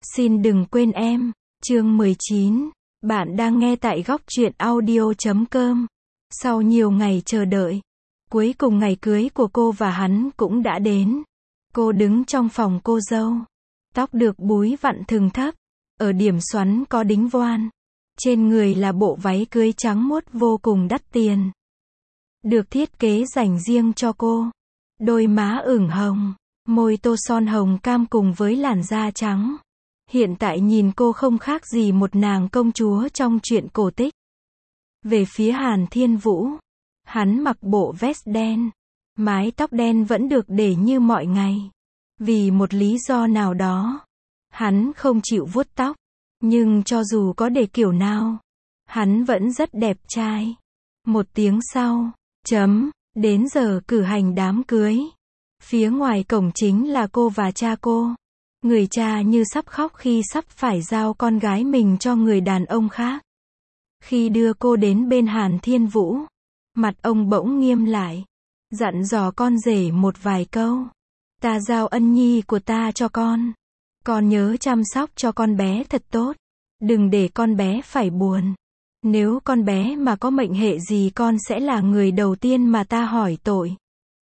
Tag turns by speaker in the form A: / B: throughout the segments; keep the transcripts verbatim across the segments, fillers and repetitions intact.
A: Xin đừng quên em. Chương mười chín. Bạn đang nghe tại góc truyện audio chấm com. Sau nhiều ngày chờ đợi, cuối cùng ngày cưới của cô và hắn cũng đã đến. Cô đứng trong phòng cô dâu. Tóc được búi vặn thừng thấp. Ở điểm xoắn có đính voan. Trên người là bộ váy cưới trắng muốt vô cùng đắt tiền. Được thiết kế dành riêng cho cô. Đôi má ửng hồng, môi tô son hồng cam cùng với làn da trắng. Hiện tại nhìn cô không khác gì một nàng công chúa trong truyện cổ tích. Về phía Hàn Thiên Vũ, hắn mặc bộ vest đen, mái tóc đen vẫn được để như mọi ngày. Vì một lý do nào đó, hắn không chịu vuốt tóc, nhưng cho dù có để kiểu nào, hắn vẫn rất đẹp trai. Một tiếng sau, chấm, đến giờ cử hành đám cưới. Phía ngoài cổng chính là cô và cha cô. Người cha như sắp khóc khi sắp phải giao con gái mình cho người đàn ông khác. Khi đưa cô đến bên Hàn Thiên Vũ, mặt ông bỗng nghiêm lại, dặn dò con rể một vài câu. Ta giao ân nhi của ta cho con. Con nhớ chăm sóc cho con bé thật tốt. Đừng để con bé phải buồn. Nếu con bé mà có mệnh hệ gì con sẽ là người đầu tiên mà ta hỏi tội.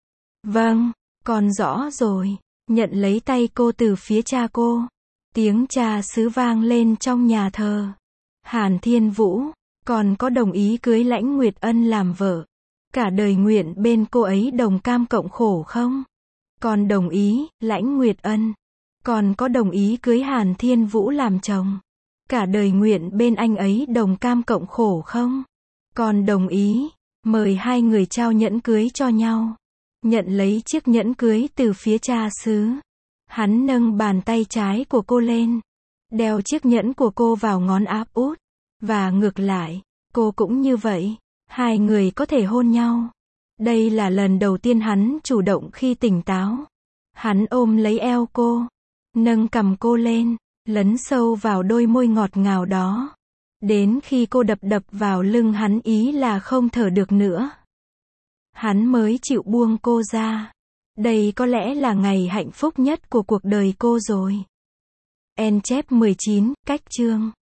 A: Vâng, con rõ rồi. Nhận lấy tay cô từ phía cha cô. Tiếng cha xứ vang lên trong nhà thờ. Hàn Thiên Vũ, con có đồng ý cưới Lãnh Nguyệt Ân làm vợ? Cả đời nguyện bên cô ấy đồng cam cộng khổ không? Con đồng ý, Lãnh Nguyệt Ân. Con có đồng ý cưới Hàn Thiên Vũ làm chồng? Cả đời nguyện bên anh ấy đồng cam cộng khổ không? Con đồng ý. Mời hai người trao nhẫn cưới cho nhau. Nhận lấy chiếc nhẫn cưới từ phía cha xứ. Hắn nâng bàn tay trái của cô lên. Đeo chiếc nhẫn của cô vào ngón áp út. Và ngược lại, cô cũng như vậy. Hai người có thể hôn nhau. Đây là lần đầu tiên hắn chủ động khi tỉnh táo. Hắn ôm lấy eo cô. Nâng cằm cô lên. Lấn sâu vào đôi môi ngọt ngào đó. Đến khi cô đập đập vào lưng hắn ý là không thở được nữa. Hắn mới chịu buông cô ra. Đây có lẽ là ngày hạnh phúc nhất của cuộc đời cô rồi. En chép mười chín, cách chương.